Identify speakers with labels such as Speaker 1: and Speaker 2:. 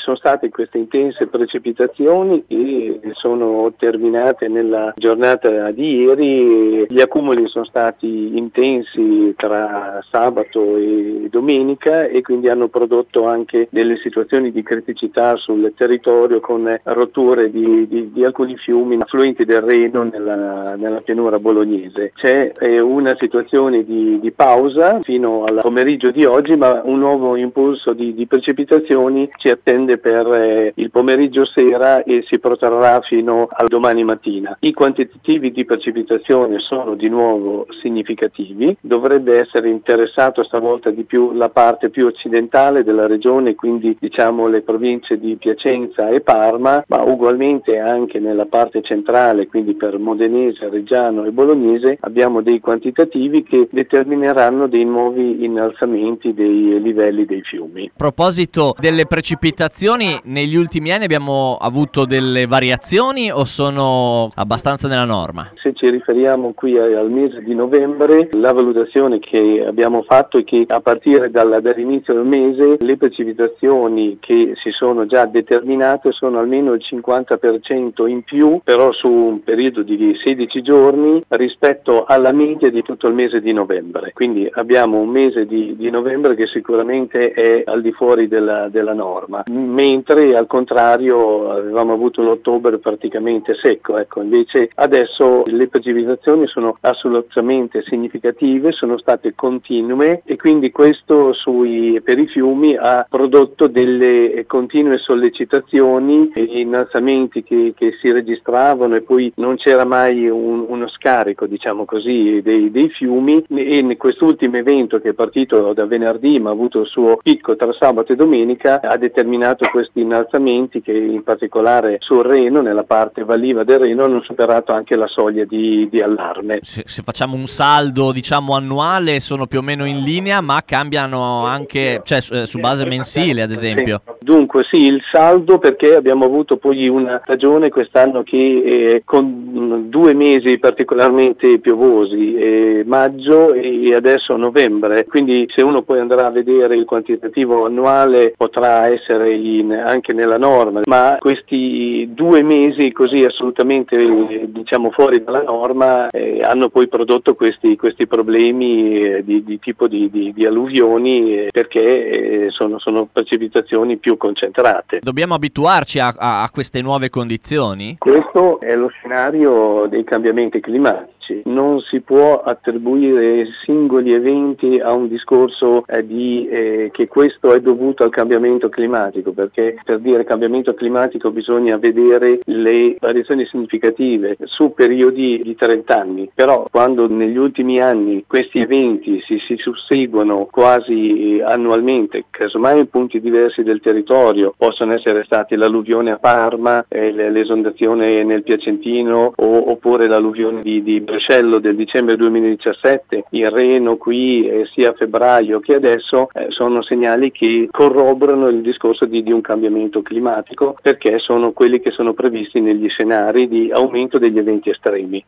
Speaker 1: sono state queste intense precipitazioni che sono terminate nella giornata di ieri. Gli accumuli sono stati intensi tra sabato e domenica e quindi hanno prodotto anche delle situazioni di criticità sul territorio, con rotture di alcuni fiumi affluenti del Reno nella pianura bolognese. C'è una situazione di pausa fino al pomeriggio di oggi, ma un nuovo impulso di precipitazioni ci attende per il pomeriggio sera e si protrarrà fino al domani mattina. I quantitativi di precipitazione sono di nuovo significativi. Dovrebbe essere interessato stavolta di più la parte più occidentale della regione, quindi le province di Piacenza e Parma, ma ugualmente anche nella parte centrale, quindi per Modenese, Reggiano e Bolognese, abbiamo dei quantitativi che determineranno dei nuovi innalzamenti dei livelli dei fiumi.
Speaker 2: A proposito delle precipitazioni, negli ultimi anni abbiamo avuto delle variazioni o sono abbastanza nella norma?
Speaker 1: Se ci riferiamo qui al mese di novembre, la valutazione che abbiamo fatto è che a partire dall'inizio del mese le precipitazioni che si sono già determinate sono almeno il 50% in più, però su un periodo di 16 giorni rispetto alla media di tutto il mese di novembre. Quindi abbiamo un mese di novembre che sicuramente è al di fuori della norma, mentre al contrario avevamo avuto un ottobre praticamente secco. Invece adesso le precipitazioni sono assolutamente significative, sono state continue e quindi questo per i fiumi ha prodotto delle continue sollecitazioni e innalzamenti che si registravano, e poi non c'era mai uno scarico, dei fiumi, e in quest'ultimo evento, che è partito da venerdì ma ha avuto il suo picco tra sabato e domenica, ha determinato questi innalzamenti che in particolare sul Reno, nella parte valliva del Reno, hanno superato anche la soglia di allarme.
Speaker 2: Se facciamo un saldo annuale sono più o meno in linea, ma cambiano anche su base mensile, ad esempio.
Speaker 1: Dunque sì, il saldo, perché abbiamo avuto poi una stagione quest'anno che con 2 mesi particolarmente piovosi, maggio e adesso novembre, quindi se uno poi andrà a vedere il quantitativo annuale potrà essere anche nella norma, ma questi 2 mesi così assolutamente fuori dalla norma hanno poi prodotto questi problemi di tipo di alluvioni, perché sono precipitazioni più concentrate.
Speaker 2: Dobbiamo abituarci a queste nuove condizioni?
Speaker 1: Questo è lo scenario dei cambiamenti climatici. Non si può attribuire singoli eventi a un discorso che questo è dovuto al cambiamento climatico, perché per dire cambiamento climatico bisogna vedere le variazioni significative su periodi di 30 anni, però quando negli ultimi anni questi eventi si susseguono quasi annualmente, casomai in punti diversi del territorio, possono essere stati l'alluvione a Parma, l'esondazione nel Piacentino oppure l'alluvione di Brescello del dicembre 2017, il Reno qui sia a febbraio che adesso, sono segnali che corroborano il discorso di un cambiamento climatico, perché sono quelli che sono previsti negli scenari di aumento degli eventi estremi.